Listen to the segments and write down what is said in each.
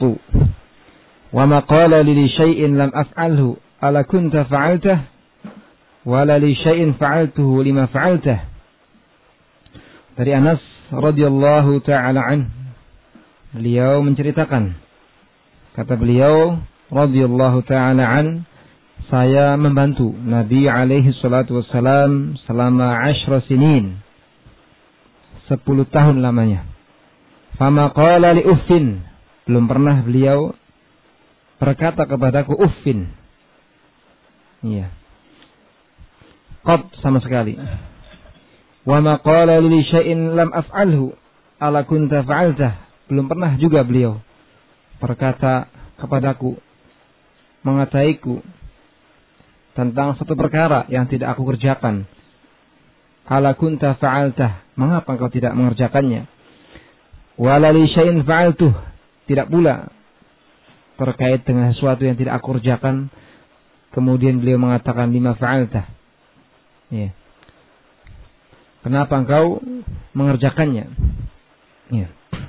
qattu wa ma qala li syai'in lam af'alhu ala kunta fa'altah wa la li syai'in fa'altuhu lima fa'altah. Dari Anas radhiyallahu taala an, beliau menceritakan, kata beliau radhiyallahu taala an, saya membantu Nabi alaihi salatu wassalam selama 10 sinin, 10 tahun lamanya. Fama qala li uffin, belum pernah beliau berkata kepadaku uffin. Iya. Qad sama sekali. Wa ma qala li syai'in lam af'alhu ala kunta fa'altah, belum pernah juga beliau berkata kepadaku, mengataiku tentang satu perkara yang tidak aku kerjakan. Ala kunta fa'altah, mengapa engkau tidak mengerjakannya? Wala li syai'in fa'altuh, tidak pula terkait dengan sesuatu yang tidak aku kerjakan. Kemudian beliau mengatakan lima fa'altah. Ya. Kenapa engkau mengerjakannya? Ya.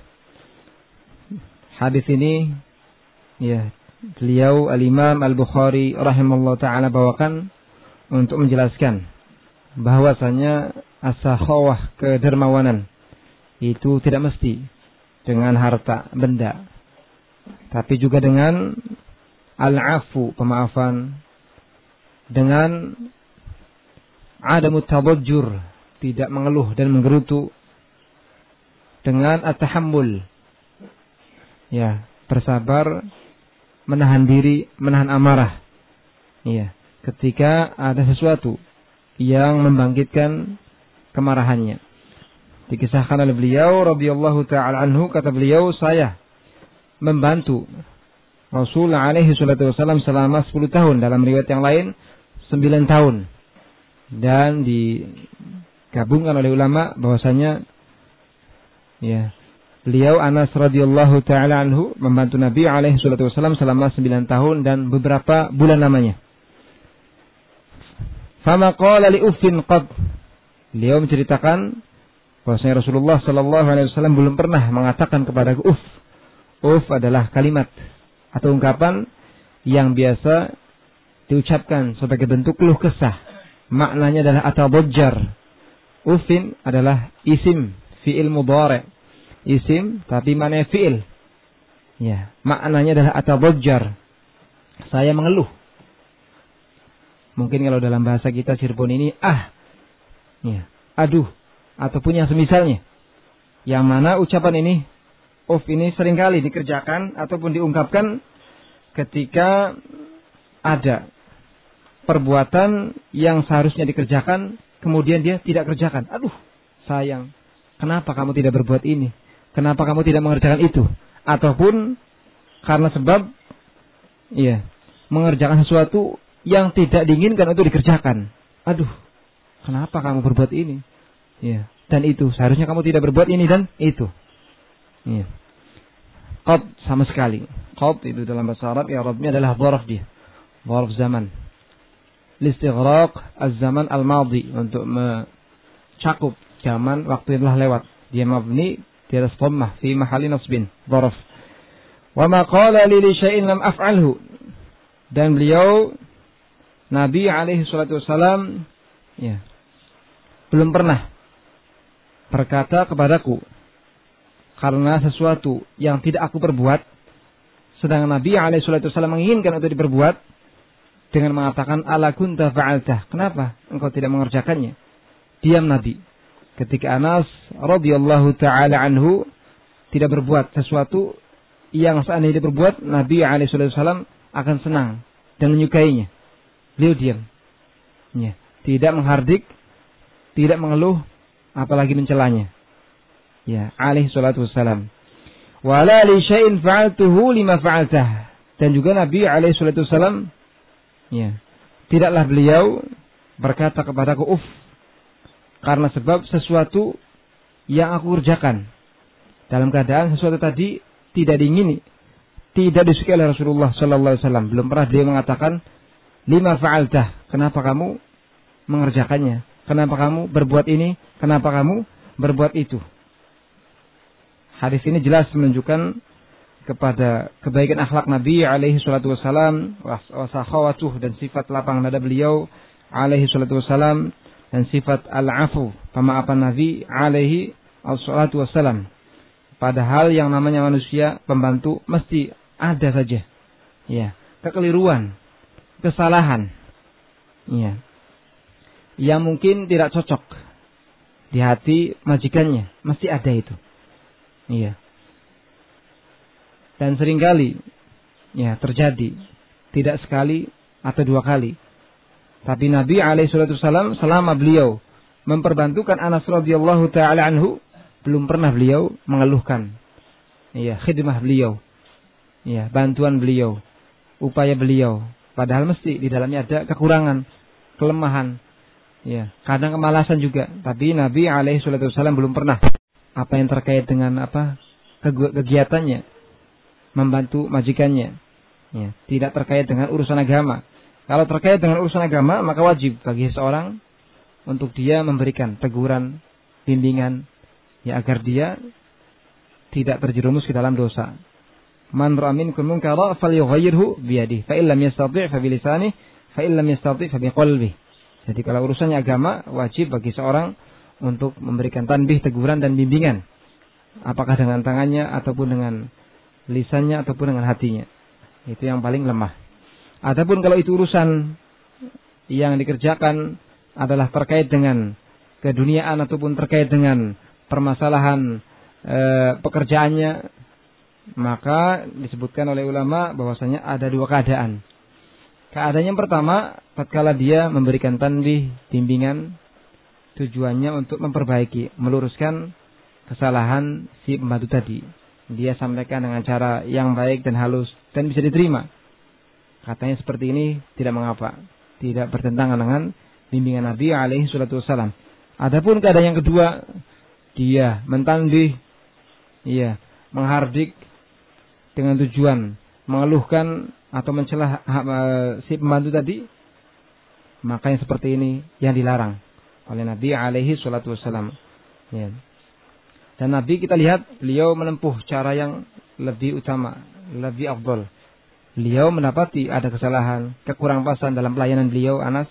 Hadis ini, ya, beliau Al-Imam Al-Bukhari rahimahullah ta'ala bawakan untuk menjelaskan bahwasanya as-sakhawah, kedermawanan, itu tidak mesti dengan harta benda, tapi juga dengan al-afu, pemaafan, dengan adamut tabajjur, tidak mengeluh dan menggerutu, dengan at-tahammul, ya, bersabar, menahan diri, menahan amarah, ya, ketika ada sesuatu yang membangkitkan kemarahannya. Dikisahkan oleh beliau radhiyallahu ta'ala anhu, kata beliau, saya membantu Rasul alaihi salatu wasallam selama 10 tahun, dalam riwayat yang lain 9 tahun. Dan digabungkan oleh ulama bahwasanya, ya, beliau Anas radhiyallahu ta'ala anhu membantu Nabi alaihi salatu wasallam selama 9 tahun dan beberapa bulan namanya. Fama qala li uffin qad, beliau menceritakan bahwasanya Rasulullah sallallahu alaihi wasallam belum pernah mengatakan kepadaku uff. Uff adalah kalimat atau ungkapan yang biasa diucapkan sebagai bentuk keluh kesah. Maknanya adalah atabajjar. Uffin adalah isim fi'il mudhari'. Isim tapi maknanya fi'il. Ya, maknanya adalah atabajjar. Saya mengeluh. Mungkin kalau dalam bahasa kita Cirebon ini ya, aduh, ataupun yang semisalnya. Yang mana ucapan ini, uff ini seringkali dikerjakan ataupun diungkapkan ketika ada perbuatan yang seharusnya dikerjakan, kemudian dia tidak kerjakan. Aduh, sayang. Kenapa kamu tidak berbuat ini? Kenapa kamu tidak mengerjakan itu? Ataupun karena sebab, ya, mengerjakan sesuatu yang tidak diinginkan untuk dikerjakan. Aduh, kenapa kamu berbuat ini? Ya, dan itu. Seharusnya kamu tidak berbuat ini dan itu. Ya. Qad sama sekali. Qad itu dalam bahasa Arab, ya, Arabnya adalah dharaf dia. Dharaf zaman. Listighraq az-zaman al-madhi, untuk mencakup zaman waktu yang telah lewat. Dia mabni di atas dhammah fi mahalli nasbin, dharaf. Wa ma qala li syai'in lam af'alhu, dan beliau Nabi alaihi salatu wasalam, ya, belum pernah berkata kepadaku karena sesuatu yang tidak aku perbuat, sedangkan Nabi alaihi salatu wasalam menginginkan untuk diperbuat, dengan mengatakan ala kunta fa'altah, kenapa engkau tidak mengerjakannya? Diam Nabi. Ketika Anas radhiyallahu ta'ala anhu tidak berbuat sesuatu yang seandainya diperbuat, Nabi alaihi wasallam akan senang dan menyukainya. Beliau diam. Ya, tidak menghardik, tidak mengeluh, apalagi mencelanya. Ya, alaihi salatu wassalam. Wa la li syai'in fa'altuhu lima fa'altah. Dan juga Nabi alaihi salatu wassalam, ya, tidaklah beliau berkata kepadaku uff karena sebab sesuatu yang aku kerjakan, dalam keadaan sesuatu tadi tidak diingini, tidak disukai oleh Rasulullah sallallahu alaihi wasallam. Belum pernah dia mengatakan lima fa'altah, kenapa kamu mengerjakannya? Kenapa kamu berbuat ini? Kenapa kamu berbuat itu? Hadis ini jelas menunjukkan kepada kebaikan akhlak Nabi alaihi salatu wassalam, wa sakhawatuh, dan sifat lapang dada beliau alaihi salatu wassalam, dan sifat al-afu, pemaafan Nabi alaihi salatu wassalam. Padahal yang namanya manusia pembantu mesti ada saja, ya, kekeliruan, kesalahan, ya, yang mungkin tidak cocok di hati majikannya, mesti ada itu, iya. Dan seringkali, ya, terjadi, tidak sekali atau dua kali. Tapi Nabi alaihissalam selama beliau memperbantukan Anas radhiyallahu taala anhu, belum pernah beliau mengeluhkan, ya, khidmah beliau, ya, bantuan beliau, upaya beliau. Padahal mesti di dalamnya ada kekurangan, kelemahan, ya, kadang kemalasan juga. Tapi Nabi alaihissalam belum pernah apa yang terkait dengan kegiatannya membantu majikannya, ya, tidak terkait dengan urusan agama. Kalau terkait dengan urusan agama, maka wajib bagi seorang untuk dia memberikan teguran, bimbingan, ya, agar dia tidak terjerumus ke dalam dosa. Man ra'a minkum munkara falyughayyirhu biyadihi, fa illam yastati' fa bilisanihi, fa illam yastati' fa biqalbihi. Jadi kalau urusannya agama, wajib bagi seorang untuk memberikan tanbih, teguran dan bimbingan, apakah dengan tangannya ataupun dengan lisannya ataupun dengan hatinya. Itu yang paling lemah. Adapun kalau itu urusan yang dikerjakan adalah terkait dengan keduniaan ataupun terkait dengan permasalahan pekerjaannya, maka disebutkan oleh ulama bahwasanya ada dua keadaan. Keadaan yang pertama, tatkala dia memberikan tanbih, bimbingan, tujuannya untuk memperbaiki, meluruskan kesalahan si pembantu tadi. Dia sampaikan dengan cara yang baik dan halus dan bisa diterima. Katanya seperti ini tidak mengapa, tidak bertentangan dengan bimbingan Nabi alaihi salatu wassalam. Adapun keadaan yang kedua, dia mentandih, iya, menghardik dengan tujuan mengeluhkan atau mencelah si pembantu tadi, maka yang seperti ini yang dilarang oleh Nabi alaihi salatu wassalam. Ya. Dan Nabi kita lihat beliau menempuh cara yang lebih utama, lebih afdal. Beliau mendapati ada kesalahan, kekurangpasan dalam pelayanan beliau Anas,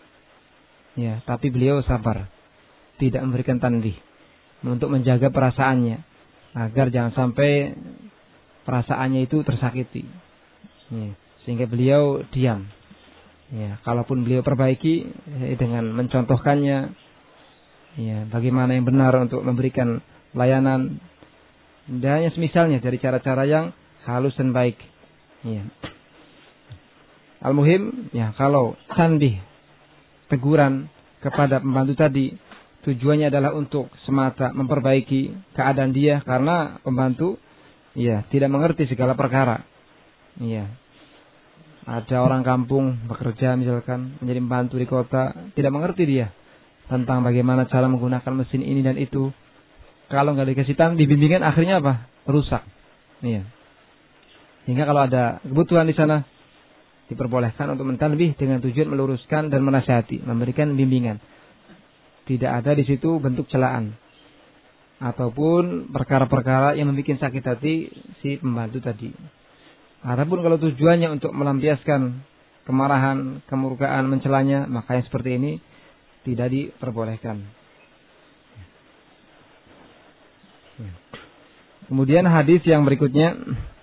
ya, tapi beliau sabar, tidak memberikan tanbih untuk menjaga perasaannya agar jangan sampai perasaannya itu tersakiti, ya, sehingga beliau diam. Ya, kalaupun beliau perbaiki dengan mencontohkannya, ya, bagaimana yang benar untuk memberikan layanan dan yang semisalnya dari cara-cara yang halus dan baik. Ya. Al-muhim, ya, kalau tanbih, teguran kepada pembantu tadi tujuannya adalah untuk semata memperbaiki keadaan dia, karena pembantu, ya, tidak mengerti segala perkara. Ya. Ada orang kampung bekerja misalkan menjadi pembantu di kota, tidak mengerti dia tentang bagaimana cara menggunakan mesin ini dan itu. Kalau nggak dikasih tanbih, bimbingan, akhirnya apa? Rusak. Iya. Sehingga kalau ada kebutuhan di sana, diperbolehkan untuk mentanbih dengan tujuan meluruskan dan menasihati, memberikan bimbingan. Tidak ada di situ bentuk celaan ataupun perkara-perkara yang membuat sakit hati si pembantu tadi. Adapun kalau tujuannya untuk melampiaskan kemarahan, kemurkaan, mencelanya, maka yang seperti ini tidak diperbolehkan. Kemudian hadis yang berikutnya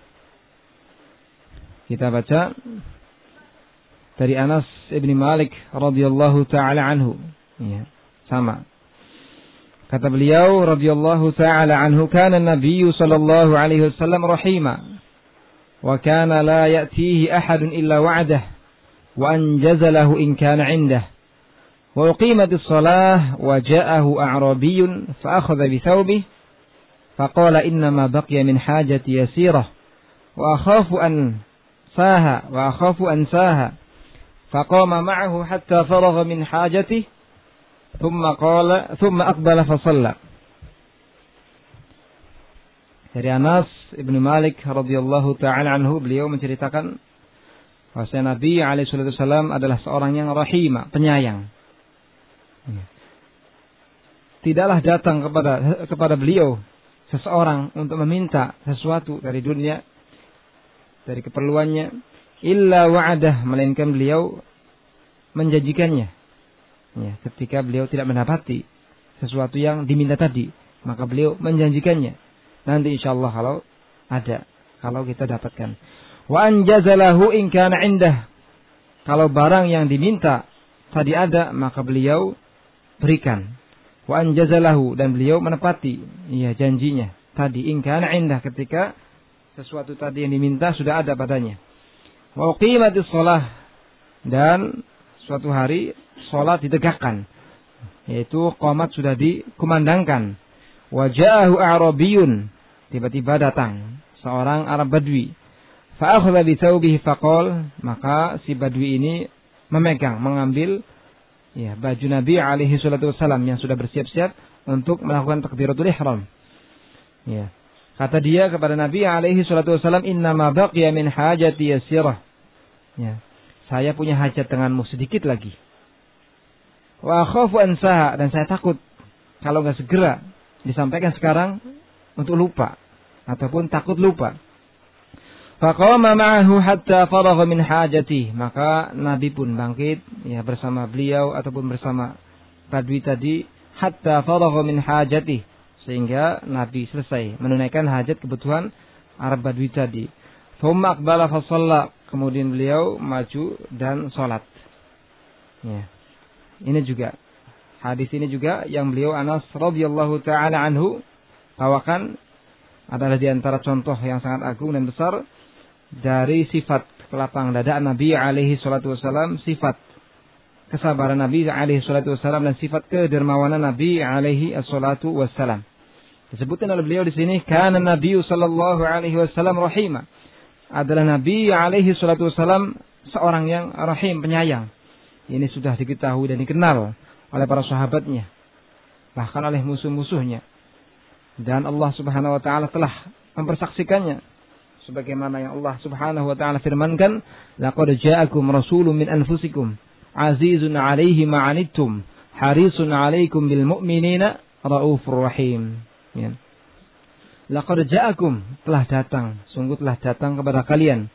kita baca dari Anas ibn Malik radhiyallahu taala anhu. Ya, sama. Kata beliau radhiyallahu taala anhu, kana an-nabiy sallallahu alaihi wasallam rahima wa kana la ya'tihi ahadun illa wa'adahu wa anjaza lahu in kana 'indahu wa uqimatis shalah wa ja'ahu a'rabiyyun fa akhadha bi thawbihi faqala inna ma baqiya min hajati yasirah wa akhafu an saha faqama ma'ahu hatta faragha min hajatihi thumma aqbala fa shalla. Dari Anas ibn Malik radhiyallahu ta'ala anhu, beliau menceritakan bahwa Nabi alaihi wasallam adalah seorang yang rahimah, penyayang. Tidaklah datang kepada beliau seseorang untuk meminta sesuatu dari dunia dari keperluannya, illa wa'adah, melainkan beliau menjanjikannya. Ya, ketika beliau tidak mendapati sesuatu yang diminta tadi, maka beliau menjanjikannya. Nanti insyaallah kalau kita dapatkan. Wa anjazalahu in kana indah. Kalau barang yang diminta tadi ada, maka beliau berikan. Wa anjazalahu, dan beliau menepati janjinya tadi, in kana indah, ketika sesuatu tadi yang diminta sudah ada padanya. Wa uqimatis shalah, dan suatu hari salat ditegakkan, yaitu qamat sudah dikumandangkan. Wa ja'ahu a'rabiyun, tiba-tiba datang seorang Arab Badui. Fa akhadha bi thawbihi faqal, maka si Badui ini mengambil baju Nabi alaihi salatu wassalam yang sudah bersiap-siap untuk melakukan takbiratul ihram. Ya. Kata dia kepada Nabi alaihi salatu wassalam, "Inna ma baqiya min hajati yasirah." Ya. Saya punya hajat denganmu sedikit lagi. Wa akhafu ansaha, dan saya takut kalau enggak segera disampaikan sekarang untuk lupa ataupun takut lupa. Faqama ma'ahu hatta faragha min hajati, maka Nabi pun bangkit bersama beliau ataupun bersama Badui tadi, hatta faragha min hajati, sehingga Nabi selesai menunaikan hajat kebutuhan Arab Badui tadi. Thumma aqbala fa shalla, kemudian beliau maju dan salat. Ya. Ini juga hadis ini juga yang beliau Anas radhiyallahu taala anhu bawakan adalah di antara contoh yang sangat agung dan besar dari sifat kelapang dada Nabi alaihi salatu wasallam, sifat kesabaran Nabi alaihi salatu wasallam, dan sifat kedermawanan Nabi alaihi salatu wasallam. Disebutkan oleh beliau di sini, kana Nabi sallallahu alaihi wasallam rahima. Adalah Nabi alaihi salatu wasallam seorang yang rahim, penyayang. Ini sudah diketahui dan dikenal oleh para sahabatnya, bahkan oleh musuh-musuhnya. Dan Allah Subhanahu wa taala telah mempersaksikannya sebagaimana yang Allah Subhanahu wa taala firmankan, laqad ja'akum rasulun min anfusikum azizun 'alaihi ma 'anittum harisun 'alaikum bil mu'minina raufur rahim. Ya. Laqad ja'akum, telah datang, sungguh telah datang kepada kalian,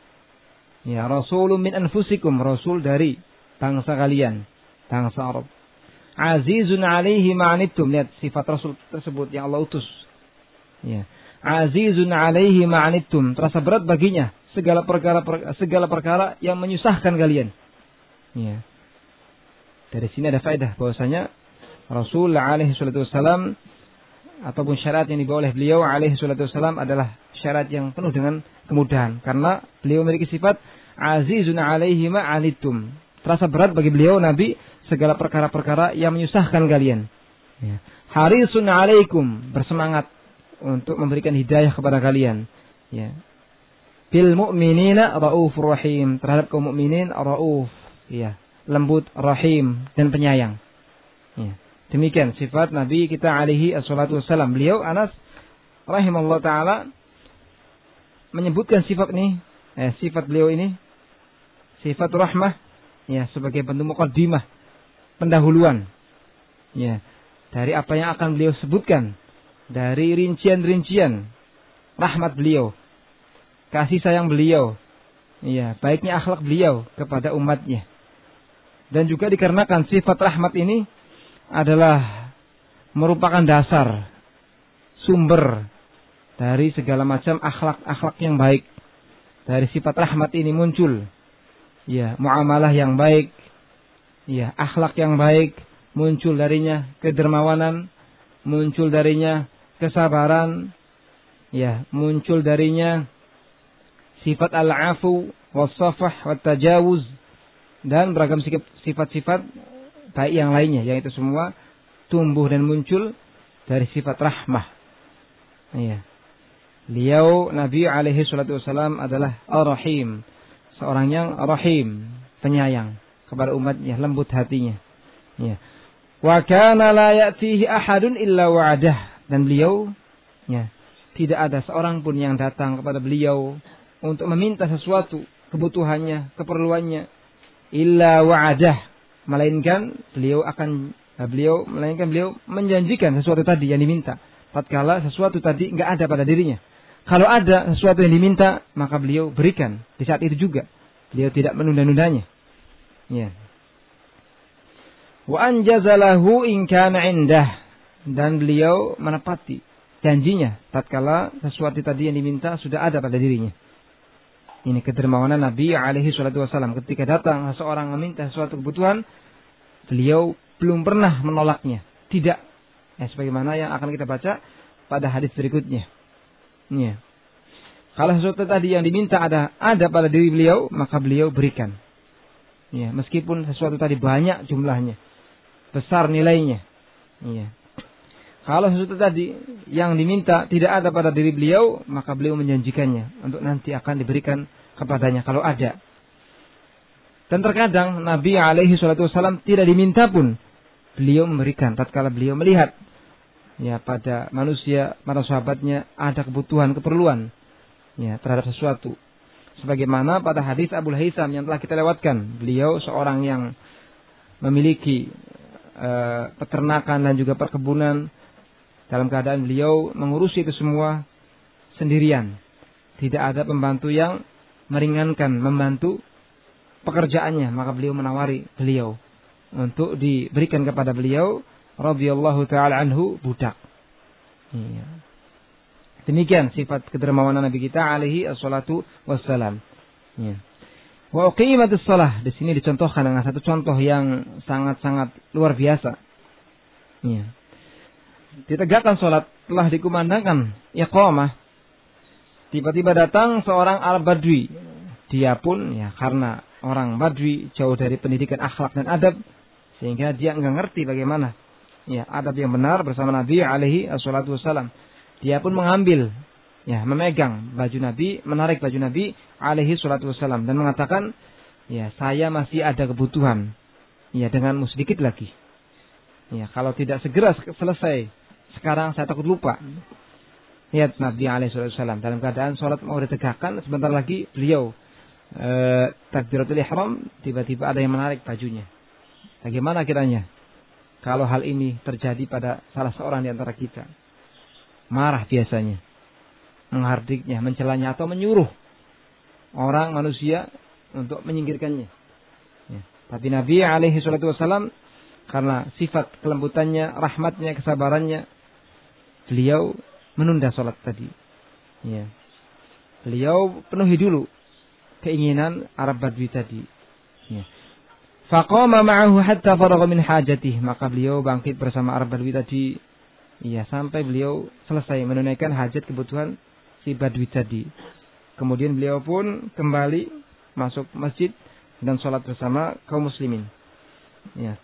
rasulun min anfusikum, rasul dari bangsa kalian, bangsa Arab. Azizun 'alaihi ma 'anittum, lihat sifat rasul tersebut yang Allah utus. Ya. Azizun 'alaihi ma 'anittum, terasa berat baginya segala perkara yang menyusahkan kalian. Ya. Dari sini ada faedah bahwasanya Rasul alaihi salatu wasallam ataupun syariat yang dibawa oleh beliau alaihi salatu wasallam adalah syariat yang penuh dengan kemudahan, karena beliau memiliki sifat azizun 'alaihi ma 'anittum. Terasa berat bagi beliau Nabi segala perkara-perkara yang menyusahkan kalian. Ya. Harisun 'alaikum, bersemangat untuk memberikan hidayah kepada kalian. Ya. Bil mu'minina raufur rahim, terhadap kaum mukminin rauf, lembut, rahim, dan penyayang. Ya. Demikian sifat Nabi kita alaihi assalatu wassalam. Beliau Anas rahimahullah taala menyebutkan sifat ini, sifat beliau ini, sifat rahmah, sebagai bentuk muqaddimah, pendahuluan, dari apa yang akan beliau sebutkan, dari rincian-rincian rahmat beliau, kasih sayang beliau, baiknya akhlak beliau kepada umatnya. Dan juga dikarenakan sifat rahmat ini adalah merupakan dasar, sumber dari segala macam akhlak-akhlak yang baik. Dari sifat rahmat ini muncul muamalah yang baik, akhlak yang baik, muncul darinya kedermawanan, muncul darinya kesabaran, muncul darinya sifat al-afu was-safah wat-tajawuz, dan beragam sifat-sifat baik yang lainnya, yang itu semua tumbuh dan muncul dari sifat rahmah. Beliau Nabi alaihi salatu wasallam adalah ar-rahim, seorang yang rahim, penyayang kepada umatnya, lembut hatinya. Wa kana la ya'tihi ahadun illa wa'adah, dan beliau tidak ada seorang pun yang datang kepada beliau untuk meminta sesuatu, kebutuhannya, keperluannya, illa wa'adah, melainkan beliau menjanjikan sesuatu tadi yang diminta tatkala sesuatu tadi enggak ada pada dirinya. kalau ada sesuatu yang diminta, maka beliau berikan di saat itu juga. Beliau tidak menunda-nundanya. Ya. Wa anjazalahu in kana indah, dan beliau menepati janjinya tatkala sesuatu tadi yang diminta sudah ada pada dirinya. Ini kedermawanan Nabi alaihi salatu wasallam. Ketika datang seseorang meminta sesuatu kebutuhan, beliau belum pernah menolaknya. Tidak. Sebagaimana yang akan kita baca pada hadis berikutnya. Ya. Kalau sesuatu tadi yang diminta ada pada diri beliau, maka beliau berikan. Ya, meskipun sesuatu tadi banyak jumlahnya, besar nilainya. Ya. Kalau sesuatu tadi yang diminta tidak ada pada diri beliau, maka beliau menjanjikannya untuk nanti akan diberikan kepadanya kalau ada. Dan terkadang Nabi alaihi salatu wasallam tidak diminta pun beliau memberikan tatkala beliau melihat ya pada manusia, pada sahabatnya ada kebutuhan, keperluan ya terhadap sesuatu. Sebagaimana pada hadis Abu Haitham yang telah kita lewatkan, beliau seorang yang memiliki peternakan dan juga perkebunan, dalam keadaan beliau mengurusi itu semua sendirian. Tidak ada pembantu yang meringankan, membantu pekerjaannya, maka beliau menawari beliau untuk diberikan kepada beliau radhiyallahu taala anhu budak. Iya. Demikian sifat kedermawanan Nabi kita alaihi assalatu wassalam. Ya. Wa uqimatus shalah, di sini dicontohkan dengan satu contoh yang sangat-sangat luar biasa. Ya. Ditegakkan salat, telah dikumandangkan iqamah. Tiba-tiba datang seorang al-badwi. Dia pun ya karena orang badwi jauh dari pendidikan akhlak dan adab, sehingga dia enggak ngerti bagaimana ya adab yang benar bersama Nabi alaihi assalatu wassalam. Dia pun mengambil, ya, memegang baju Nabi, menarik baju Nabi alaihi salatu wassalam dan mengatakan, ya, saya masih ada kebutuhan, ya, denganmu sedikit lagi. Ya, kalau tidak segera selesai, sekarang saya takut lupa. Lihat Nabi alaihi salatu wassalam dalam keadaan sholat mau ditegakkan, sebentar lagi beliau takbiratul ihram, tiba-tiba ada yang menarik bajunya. Bagaimana kiranya kalau hal ini terjadi pada salah seorang di antara kita? Marah biasanya, menghardiknya, mencelanya atau menyuruh orang manusia untuk menyingkirkannya. Ya. Tapi Nabi alaihi salatu wassalam karena sifat kelembutannya, rahmatnya, kesabarannya, beliau menunda sholat tadi. Ya. Beliau penuhi dulu keinginan Arab Badui tadi. Ya. Faqama ma'ahu hatta faragha min hajatih, maka beliau bangkit bersama Arab Badui tadi. Iya, sampai beliau selesai menunaikan hajat kebutuhan si Badui tadi. Kemudian beliau pun kembali masuk masjid dan sholat bersama kaum muslimin. Ya.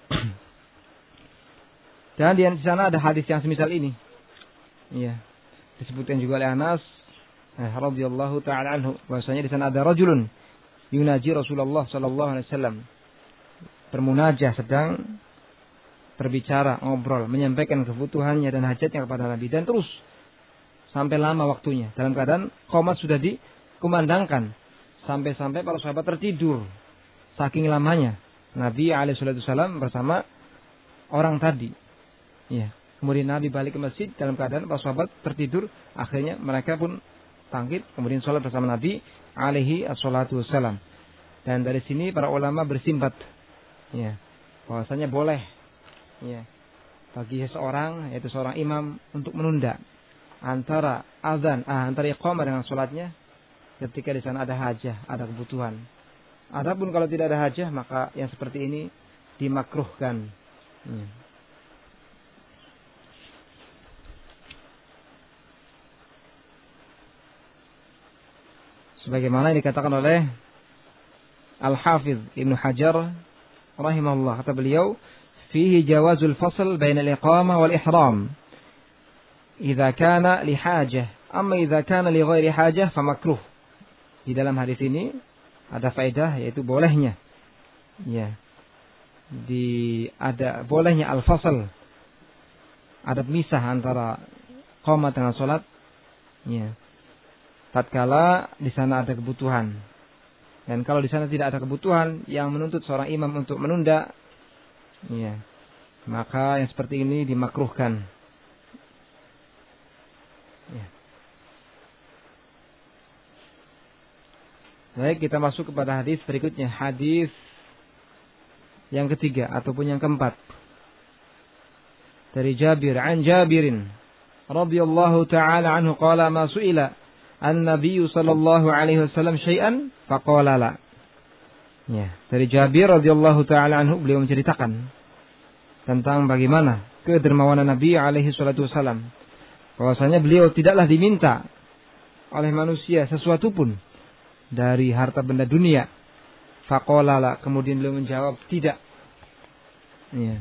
Dan di sana ada hadis yang semisal ini. Iya. Disebutkan juga oleh Anas radhiyallahu taala anhu, bahwasanya di sana ada rajulun yunaji Rasulullah sallallahu alaihi wasallam. Bermunajah, sedang berbicara, ngobrol, menyampaikan kebutuhannya dan hajatnya kepada Nabi, dan terus sampai lama waktunya. Dalam keadaan qomat sudah dikumandangkan, sampai-sampai para sahabat tertidur saking lamanya Nabi alaihi wasallam bersama orang tadi. Ya. Kemudian Nabi balik ke masjid dalam keadaan para sahabat tertidur. Akhirnya mereka pun bangkit, kemudian sholat bersama Nabi alaihi wasallam. Dan dari sini para ulama bersimpat, ya, bahwasanya boleh, ya, bagi seseorang, yaitu seorang imam, untuk menunda antara azan, antara iqamah dengan sholatnya ketika di sana ada hajah, ada kebutuhan. Adapun kalau tidak ada hajah, maka yang seperti ini dimakruhkan. Ya. Sebagaimana yang dikatakan oleh Al-Hafidh Ibnu Hajar rahimahullah, kata beliau, fihi jawazul fasl baina al-iqamah wal ihram idza kana li hajah, amma idza kana li ghairi hajah fa makruh. Di dalam hadis ini ada faedah, yaitu bolehnya, ya, ada bolehnya al-fasl, ada misah antara qomat dengan salat, ya, tatkala di sana ada kebutuhan. Dan kalau di sana tidak ada kebutuhan yang menuntut seorang imam untuk menunda, ya, maka yang seperti ini dimakruhkan. Ya. Baik, kita masuk kepada hadis berikutnya. Hadis yang ketiga ataupun yang keempat. Dari Jabir, an Jabirin radhiyallahu ta'ala anhu qala ma su'ila an-nabiy sallallahu alaihi wasallam syai'an faqala la. Ya, dari Jabir radhiyallahu ta'ala anhu, beliau menceritakan tentang bagaimana kedermawanan Nabi alaihi salatu wasallam. Bahwasanya beliau tidaklah diminta oleh manusia sesuatu pun dari harta benda dunia. Faqala la, kemudian beliau menjawab tidak. Ya.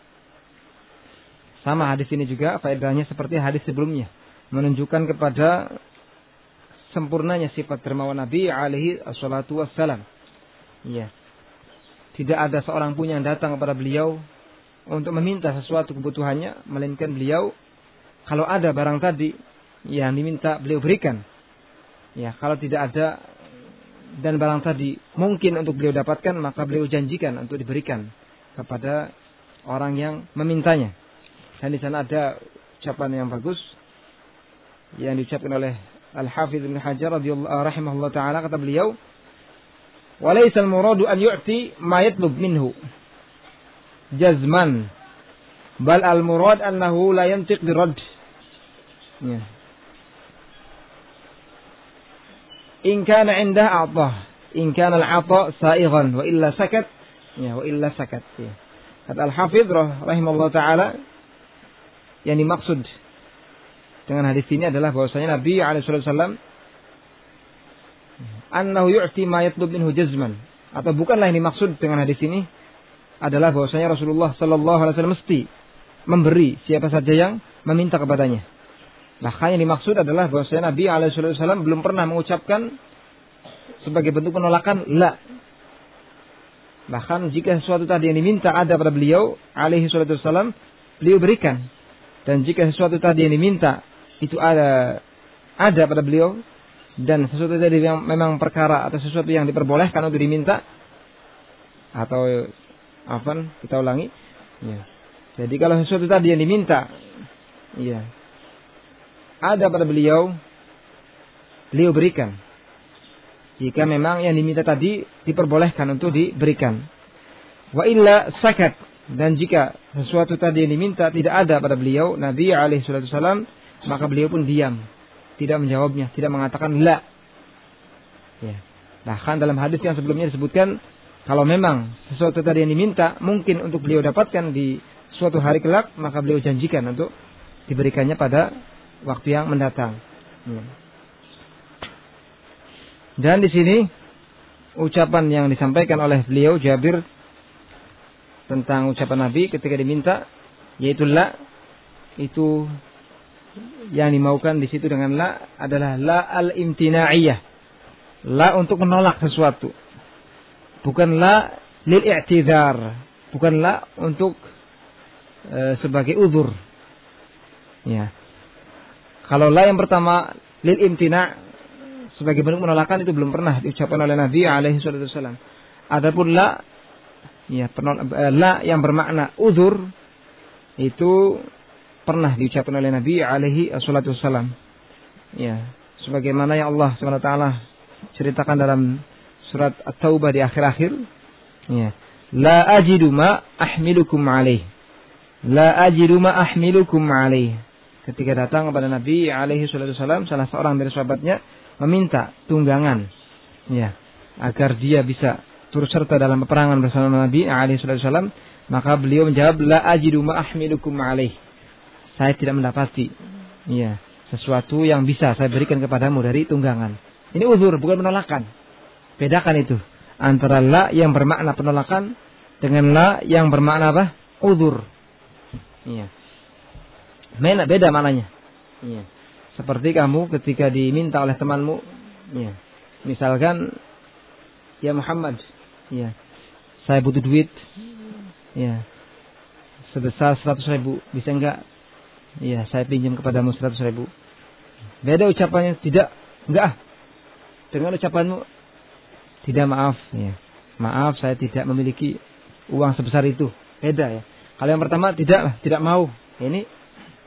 Sama hadis ini juga faedahnya seperti hadis sebelumnya, menunjukkan kepada sempurnanya sifat dermawan Nabi alaihi wassalatu wassalam. Ya. Tidak ada seorang pun yang datang kepada beliau untuk meminta sesuatu kebutuhannya, melainkan beliau kalau ada barang tadi yang diminta beliau berikan. Ya, kalau tidak ada dan barang tadi mungkin untuk beliau dapatkan, maka beliau janjikan untuk diberikan kepada orang yang memintanya. Dan di sana ada ucapan yang bagus yang diucapkan oleh Al-Hafidz Ibnu Hajar rahimahullah taala, kata beliau, "Walaysa al-muradu an yu'ti ma yatlub minhu jazman, bal al-murad annahu la yantiq birad." Ya. In kana 'indah a'tah, in kana al-'ata sa'ighan wa illa sakat. Ya, wa illa sakat. Ya. Kata Al-Hafidz rahimahullah taala, yang dimaksud dengan hadis ini adalah bahwasanya Nabi alaihi wasallam annahu yu'ti ma yatlub minhu jazman, atau bukanlah yang dimaksud dengan hadis ini adalah bahwasanya Rasulullah sallallahu alaihi wasallam mesti memberi siapa saja yang meminta kepadanya. Bahkan yang dimaksud adalah bahwasanya Nabi alaihi wasallam belum pernah mengucapkan sebagai bentuk penolakan la. Bahkan jika sesuatu tadi yang diminta ada pada beliau alaihi wasallam, beliau berikan. Dan jika sesuatu tadi yang diminta itu ada pada beliau, dan sesuatu tadi yang memang perkara atau sesuatu yang diperbolehkan untuk diminta, atau kita ulangi. Ya. Jadi kalau sesuatu tadi yang diminta, ya, ada pada beliau, beliau berikan. Jika memang yang diminta tadi diperbolehkan untuk diberikan. Wa illa sakat. Dan jika sesuatu tadi yang diminta tidak ada pada beliau, Nabi alaihi wasallam, maka beliau pun diam, tidak menjawabnya, tidak mengatakan la. Ya. Bahkan dalam hadis yang sebelumnya disebutkan, kalau memang sesuatu tadi yang diminta mungkin untuk beliau dapatkan di suatu hari kelak, maka beliau janjikan untuk diberikannya pada waktu yang mendatang. Ya. Dan di sini ucapan yang disampaikan oleh beliau Jabir tentang ucapan Nabi ketika diminta, yaitu la, itu yang dimaukan di situ dengan la adalah la al-imtina'iyah, la untuk menolak sesuatu, bukan la lil i'tidhar, bukan la untuk sebagai uzur. Ya. Kalau la yang pertama lil imtina' sebagai bentuk penolakan, itu belum pernah diucapkan oleh Nabi alaihi wasallam. Adapun la, ya, la yang bermakna uzur, itu pernah diucapkan oleh Nabi alaihi wasallam. Ya, sebagaimana yang Allah SWT ceritakan dalam surat At-Taubah di akhir-akhir. Ya, la ajidu ma ahmilukum alaih. La ajidu ma ahmilukum alaih. Ketika datang kepada Nabi alaihi wasallam salah seorang dari sahabatnya meminta tunggangan, ya, agar dia bisa turut serta dalam peperangan bersama Nabi alaihi wasallam, maka beliau menjawab la ajidu ma ahmilukum alaih. Saya tidak mendapati, ya, sesuatu yang bisa saya berikan kepadamu dari tunggangan. Ini uzur, bukan penolakan. Bedakan itu antara la yang bermakna penolakan dengan la yang bermakna apa? Uzur. Iya. Beda maknanya. Iya. Seperti kamu ketika diminta oleh temanmu, ya, misalkan, ya Muhammad, ya, saya butuh duit, ya, sebesar 100.000, bisa enggak? Ya, saya pinjam kepadamu 100.000. Beda ucapannya, enggak. Dengan ucapanmu, tidak, maaf, ya, maaf, saya tidak memiliki uang sebesar itu. Beda, ya. Kalau yang pertama tidak mau. Ini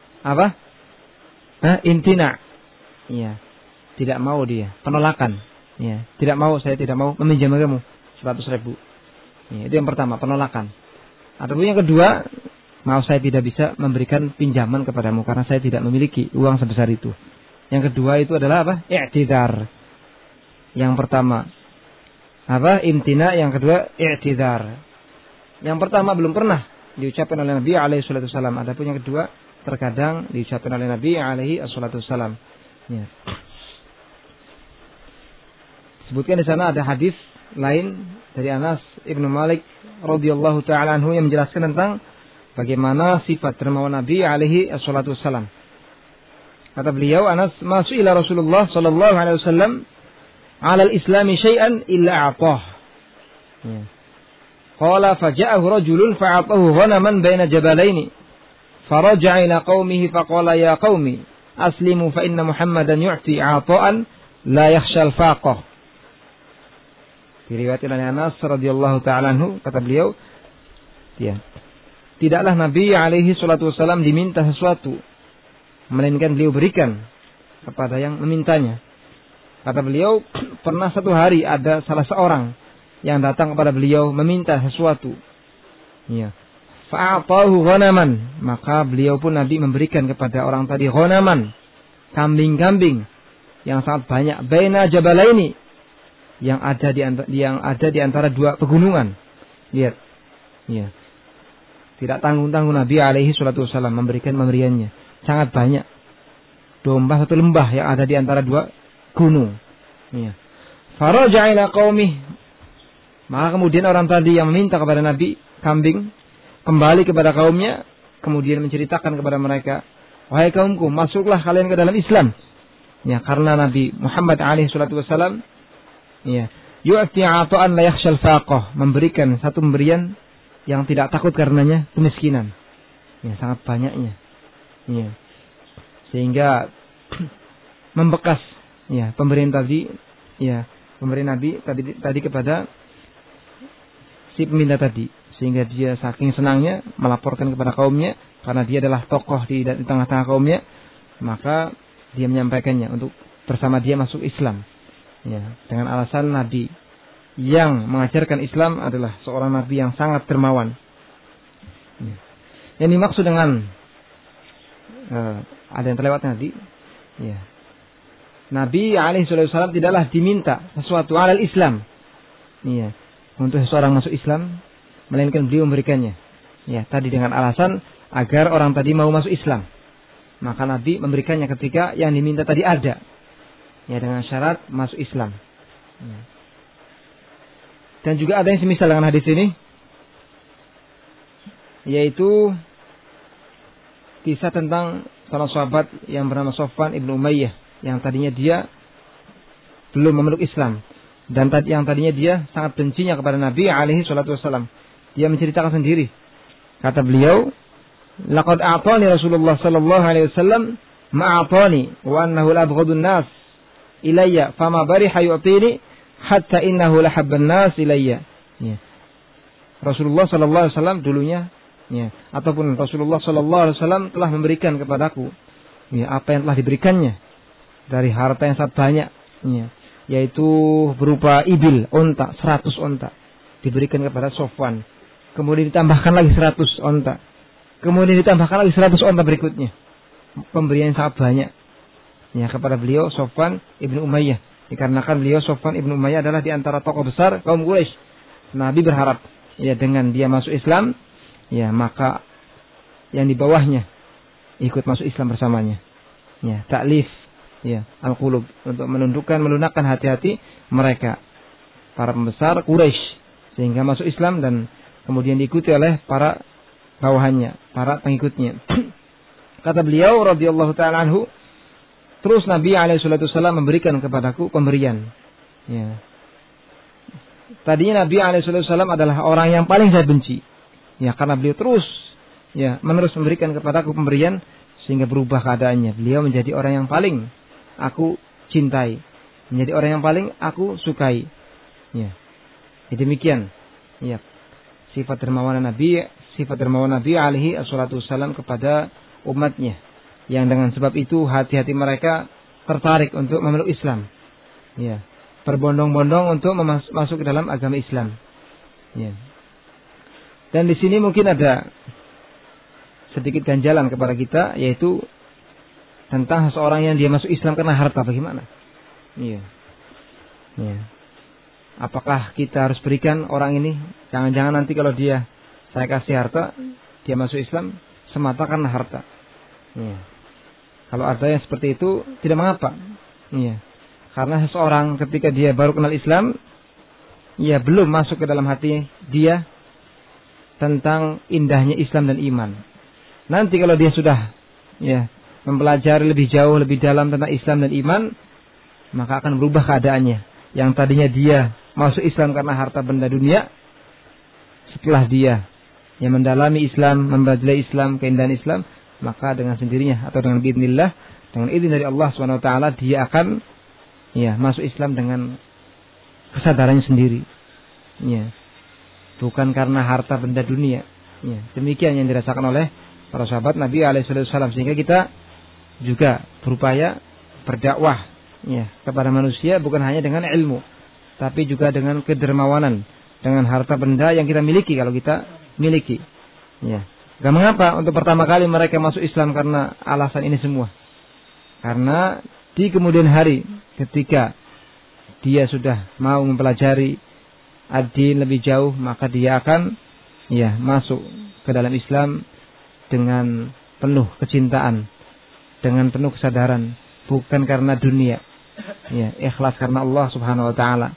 apa? Imtina. Iya. Tidak mau dia, penolakan. Ya, saya tidak mau meminjam kamu 100.000. Ya, itu yang pertama, penolakan. Ataupun yang kedua, saya tidak bisa memberikan pinjaman kepadamu karena saya tidak memiliki uang sebesar itu. Yang kedua itu adalah apa? I'tidar. Yang pertama imtina, yang kedua i'tidar. Yang pertama belum pernah diucapkan oleh Nabi alaihi salatu wasallam. Adapun yang kedua terkadang diucapkan oleh Nabi alaihi salatu wasallam. Ya. Sebutkan di sana ada hadis lain dari Anas Ibnu Malik radhiyallahu taala anhu yang menjelaskan tentang bagaimana sifat dermawan Nabi alaihi salatu wasallam. Kata beliau, Anas, "Masu'ila Rasulullah sallallahu alaihi wasallam 'ala al-islami syai'an illa a'tah." Ya. Qala faja'ahu rajulun fa'atahu ghanaman baina jabalaini. Faraja'a ila qaumihi faqala ya qaumi aslimu fa inna Muhammadan yu'ti 'ata'an la yakhsha al-faqah. Diriwayatkan oleh Anas radhiyallahu ta'ala anhu, kata beliau, ya, tidaklah Nabi alaihi salatu wasallam diminta sesuatu melainkan beliau berikan kepada yang memintanya. Kata beliau, pernah satu hari ada salah seorang yang datang kepada beliau meminta sesuatu. Ya. Fa'atahu ghanaman, maka beliau pun Nabi memberikan kepada orang tadi ghanaman, kambing-kambing yang sangat banyak, baina jabalaini, yang ada di antara dua pegunungan. Lihat. Ya. Tidak tanggung-tanggung Nabi alaihi salatu wasallam memberikan pemberiannya. Sangat banyak. Domba satu lembah yang ada di antara dua gunung. Ya. Faraja'a ila qaumih. Maka kemudian orang tadi yang meminta kepada Nabi kambing kembali kepada kaumnya, kemudian menceritakan kepada mereka, "Wahai kaumku, masuklah kalian ke dalam Islam." Ya, karena Nabi Muhammad alaihi salatu wasallam ya, yu'ti 'ata'an la yakhshal faqah, memberikan satu pemberian yang tidak takut karenanya kemiskinan. Ya, sangat banyaknya. Ya. Sehingga membekas ya pemberian tadi, ya, pemberian Nabi tadi kepada si peminta tadi, sehingga dia saking senangnya melaporkan kepada kaumnya karena dia adalah tokoh di tengah-tengah kaumnya, maka dia menyampaikannya untuk bersama dia masuk Islam. Ya, dengan alasan Nabi yang mengajarkan Islam adalah seorang Nabi yang sangat dermawan. Ya. Yang dimaksud dengan ada yang terlewat tadi, ya. Nabi alaihi wasallam tidaklah diminta sesuatu alal Islam, ya, untuk seseorang masuk Islam, melainkan beliau memberikannya. Ya, tadi dengan alasan agar orang tadi mau masuk Islam, maka Nabi memberikannya ketika yang diminta tadi ada, ya, dengan syarat masuk Islam. Ya. Dan juga ada yang semisal dengan hadis ini, yaitu kisah tentang salah sahabat yang bernama Sofwan ibnu Umayyah, yang tadinya dia belum memeluk Islam, dan yang tadinya dia sangat bencinya kepada Nabi alaihi salatu wasallam. Dia menceritakan sendiri, kata beliau, "Laqad a'tani Rasulullah sallallahu alaihi wasallam ma'atani wa annahu labghadun nas ilayya fama bariha yu'tini hatta innahu lahabban nas ilayya." Ya. Rasulullah sallallahu alaihi wasallam dulunya, ya, ataupun Rasulullah sallallahu alaihi wasallam telah memberikan kepadaku, ya, apa yang telah diberikannya dari harta yang sangat banyak, ya, yaitu berupa ibil, onta, 100 onta diberikan kepada Sofwan. Kemudian ditambahkan lagi 100 onta. Kemudian ditambahkan lagi 100 onta berikutnya. Pemberian yang sangat banyak, ya, kepada beliau Sofwan ibnu Umayyah. Dikarenakan beliau Sofwan ibnu Umayyah adalah di antara tokoh besar kaum Quraisy. Nabi berharap, ya, dengan dia masuk Islam, ya, maka yang di bawahnya ikut masuk Islam bersamanya. Ya, taklif, ya, al-qulub, untuk melunakkan hati-hati mereka, para pembesar Quraisy, sehingga masuk Islam dan kemudian diikuti oleh para bawahannya, para pengikutnya. Kata beliau radhiyallahu taala anhu, terus Nabi alaihi salatu wasallam memberikan kepadaku pemberian. Ya. Tadinya Nabi alaihi salatu wasallam adalah orang yang paling saya benci. Ya, karena beliau terus, ya, menerus memberikan kepadaku pemberian sehingga berubah keadaannya. Beliau menjadi orang yang paling aku cintai, menjadi orang yang paling aku sukai. Ya. Jadi demikian, ya, sifat dermawan Nabi alaihi assalatu wassalam kepada umatnya, yang dengan sebab itu hati-hati mereka tertarik untuk memeluk Islam. Ya. berbondong-bondong untuk masuk ke dalam agama Islam. Ya. Dan di sini mungkin ada sedikit ganjalan kepada kita, yaitu tentang seseorang yang dia masuk Islam karena harta, bagaimana? Iya. Ya. Apakah kita harus berikan orang ini? Jangan-jangan nanti kalau saya kasih harta, dia masuk Islam semata karena harta. Ya. Kalau ada yang seperti itu, tidak mengapa. Ya. Karena seseorang ketika dia baru kenal Islam, ya belum masuk ke dalam hati dia tentang indahnya Islam dan iman. Nanti kalau dia sudah mempelajari lebih jauh, lebih dalam tentang Islam dan iman, maka akan berubah keadaannya. Yang tadinya dia masuk Islam karena harta benda dunia, setelah dia yang mendalami Islam, mempelajari Islam, keindahan Islam, maka dengan sendirinya atau dengan biidznillah, dengan izin dari Allah SWT, dia akan masuk Islam dengan kesadarannya sendiri. Ya. Bukan karena harta benda dunia. Ya. Demikian yang dirasakan oleh para sahabat Nabi alaihissalam, sehingga kita juga berupaya berdakwah kepada manusia bukan hanya dengan ilmu, tapi juga dengan kedermawanan, dengan harta benda yang kita miliki kalau kita miliki. Ya. Gak mengapa untuk pertama kali mereka masuk Islam karena alasan ini semua. Karena di kemudian hari ketika dia sudah mau mempelajari ad-din lebih jauh, maka dia akan masuk ke dalam Islam dengan penuh kecintaan, dengan penuh kesadaran, bukan karena dunia. Ikhlas karena Allah Subhanahu wa taala.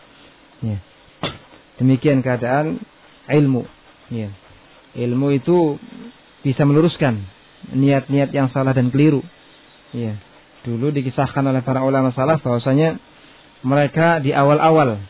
Demikian keadaan ilmu. Ilmu itu bisa meluruskan niat-niat yang salah dan keliru. Dulu dikisahkan oleh para ulama salaf bahwasanya mereka di awal-awal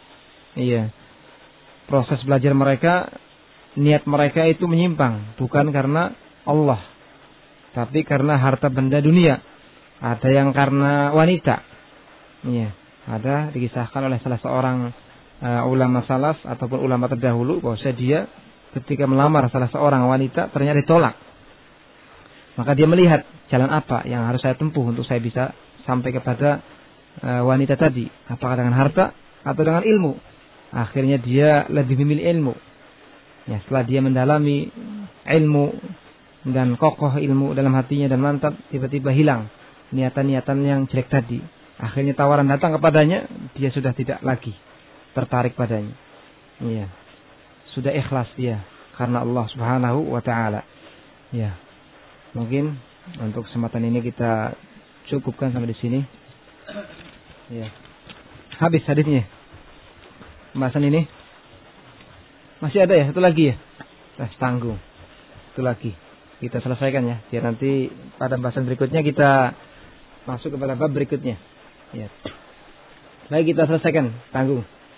proses belajar mereka, niat mereka itu menyimpang, bukan karena Allah, tapi karena harta benda dunia. Ada yang karena wanita. Ada dikisahkan oleh salah seorang ulama salaf ataupun ulama terdahulu bahwasanya dia ketika melamar salah seorang wanita ternyata ditolak. Maka dia melihat jalan apa yang harus saya tempuh untuk saya bisa sampai kepada wanita tadi, apakah dengan harta atau dengan ilmu. Akhirnya dia lebih memilih ilmu. Setelah dia mendalami ilmu dan kokoh ilmu dalam hatinya dan mantap, tiba-tiba hilang niatan-niatan yang jelek tadi. Akhirnya tawaran datang kepadanya, dia sudah tidak lagi tertarik padanya. Sudah ikhlas dia karena Allah Subhanahu wa taala. Mungkin untuk kesempatan ini kita cukupkan sampai di sini. Habis hadisnya. Pembahasan ini masih ada ya, satu lagi ya. Tanggung. Satu lagi. Kita selesaikan ya. Biar nanti pada pembahasan berikutnya kita masuk kepada bab berikutnya. Baik, kita selesaikan. Tanggung.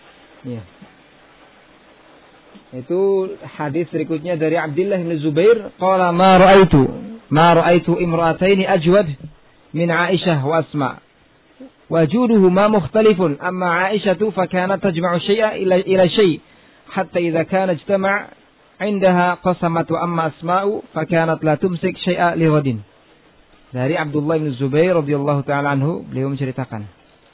Itu hadis berikutnya dari Abdullah bin Zubair, qala ma ra'aitu imra'ataini ajwad min Aisyah wa Asma. Wajuduhuma mukhtalifun, amma Aisyatu fakanat tajma'u syai'a ila syai' hatta idza kana ijtama' 'indaha qasamat, wa amma Asma'u fakanat la tumsik syai'a li ghadin. Dari Abdullah bin Zubair radhiyallahu taala anhu, beliau menceritakan,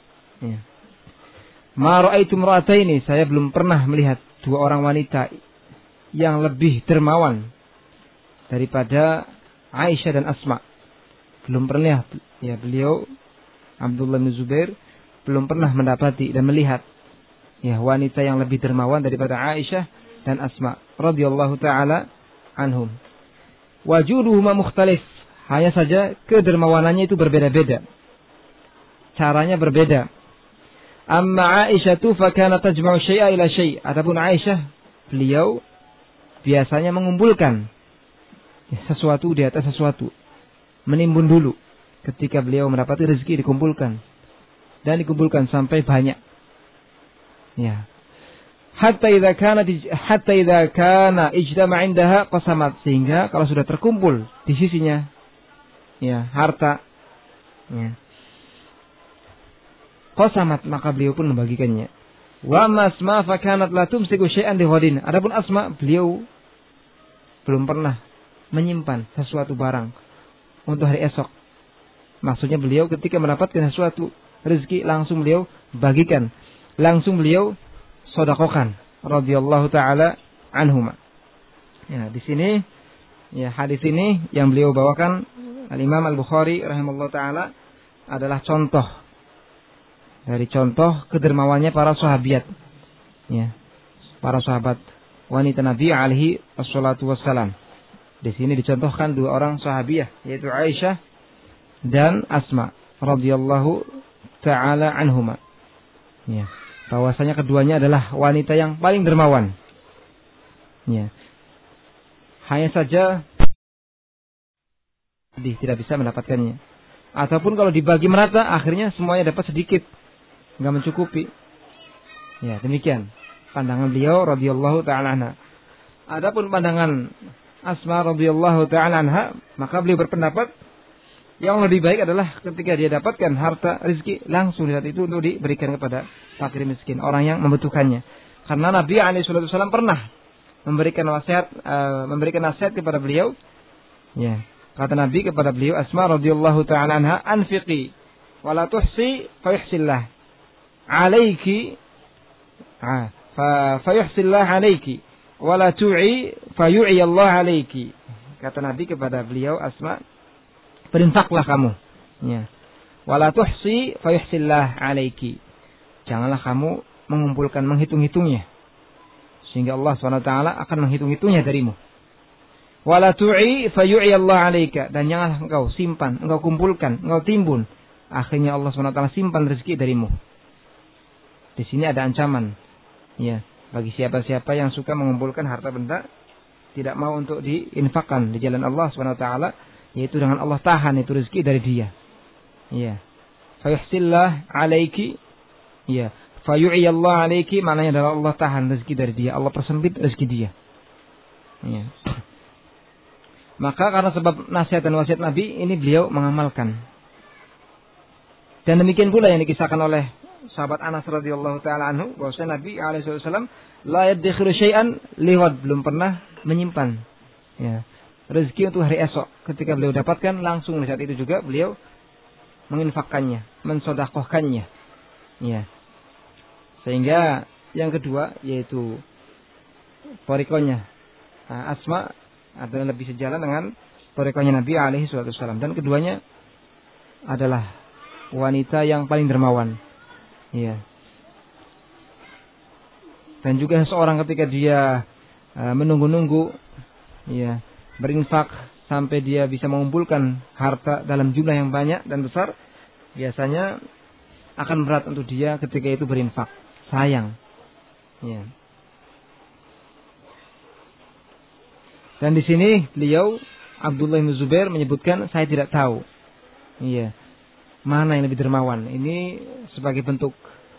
ma ra'aitu imra'ataini, saya belum pernah melihat dua orang wanita yang lebih dermawan daripada Aisyah dan Asma. Belum pernah beliau Abdullah bin Zubair belum pernah mendapati dan melihat wanita yang lebih dermawan daripada Aisyah dan Asma radhiyallahu taala anhum. Wajuduhuma mukhtalif, hanya saja kedermawanannya itu berbeda-beda, caranya berbeda. Amma Aisyatu fakanat tajma'u syai'a ila syai'. Adapun Aisyah, beliau biasanya mengumpulkan sesuatu di atas sesuatu, menimbun dulu. Ketika beliau mendapati rezeki dikumpulkan dan dikumpulkan sampai banyak. Hatta idza kana ijtama' 'indaha qasamat, sehingga kalau sudah terkumpul di sisinya harta qasamat, maka beliau pun membagikannya. Wa Asma fa kanat la tumsiku syai'an li ghadin. Adapun Asma, beliau belum pernah menyimpan sesuatu barang untuk hari esok. Maksudnya beliau ketika mendapatkan sesuatu rezeki langsung beliau bagikan. langsung beliau sedekahkan radhiyallahu taala anhuma. Ya, di sini ya hadis ini yang beliau bawakan Al-Imam Al-Bukhari rahimahullah taala adalah contoh dari contoh kedermawannya para sahabiat. Ya, para sahabat wanita Nabi alaihi wassalatu wassalam. Di sini dicontohkan dua orang sahabiah yaitu Aisyah dan Asma radhiyallahu taala anhuma. Ya, bahwasanya keduanya adalah wanita yang paling dermawan. Ya. Hanya saja tidak bisa mendapatkannya. Ataupun kalau dibagi merata, akhirnya semuanya dapat sedikit, enggak mencukupi. Ya, demikian pandangan beliau radhiyallahu taala anha. Adapun pandangan Asma radhiyallahu taala anha, maka beliau berpendapat yang lebih baik adalah ketika dia dapatkan harta rezeki langsung di saat itu untuk diberikan kepada fakir miskin, orang yang membutuhkannya. Karena Nabi alaihi wasallam pernah memberikan nasihat kepada beliau. Ya, kata Nabi kepada beliau, Asma radhiyallahu taala anha, anfiqi wa la tuhsi fayuhsillah alayki fayuhsillah alayki wa la tu'i fayu'i Allah alayki. Kata Nabi kepada beliau, Asma, berinfaklah kamu. Ya. Wa la tuhsi fayuhsillah alayki. Janganlah kamu mengumpulkan, menghitung-hitungnya, sehingga Allah SWT akan menghitung-hitungnya darimu. Wala tu'i fayu'i Allah 'alaika, dan janganlah engkau simpan, engkau kumpulkan, engkau timbun, akhirnya Allah SWT simpan rezeki darimu. Di sini ada ancaman, ya, bagi siapa-siapa yang suka mengumpulkan harta benda, tidak mau untuk diinfakkan di jalan Allah SWT, yaitu dengan Allah tahan itu rezeki dari dia. Ya. Fayuhsillah 'alaiki, ya. Fayu'i Allah 'alaiki, maknanya adalah Allah tahan rezeki dari dia, Allah persempit rezeki dia. Ya. Maka karena sebab nasihat dan wasiat Nabi ini beliau mengamalkan. Dan demikian pula yang dikisahkan oleh sahabat Anas radhiyallahu taala anhu, bahwa Nabi alaihi wasallam la yadkhiru syai'an liwad, belum pernah menyimpan, ya, rezeki untuk hari esok. Ketika beliau dapatkan langsung di saat itu juga beliau menginfakkannya, mensedekahkannya. Ya. Sehingga yang kedua yaitu thariqahnya Asma adalah lebih sejalan dengan thariqahnya Nabi alaihi wasallam, dan keduanya adalah wanita yang paling dermawan. Ya. Dan juga seorang ketika dia menunggu-nunggu, ya, berinfak sampai dia bisa mengumpulkan harta dalam jumlah yang banyak dan besar, biasanya akan berat untuk dia ketika itu berinfak. Sayang. Ya. Dan di sini beliau Abdullah bin Zubair menyebutkan, saya tidak tahu, iya, mana yang lebih dermawan. Ini sebagai bentuk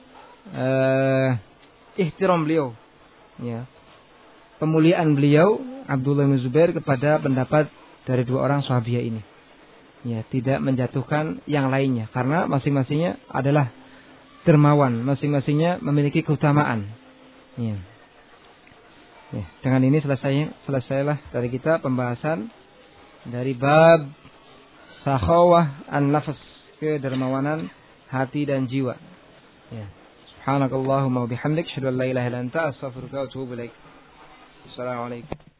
ihtiram beliau, ya, pemuliaan beliau Abdullah bin Zubair kepada pendapat dari dua orang sahabiah ini. Ya, tidak menjatuhkan yang lainnya karena masing-masingnya adalah dermawan, masing-masingnya memiliki keutamaan. Ya. Ya, dengan ini selesailah dari kita pembahasan dari bab sakhawah an-nafs, kedermawanan hati dan jiwa. Ya. Subhanakallahumma wa bihamdik, asyhadu an la ilaha illa anta, astaghfiruka wa atubu ilaik. Assalamualaikum.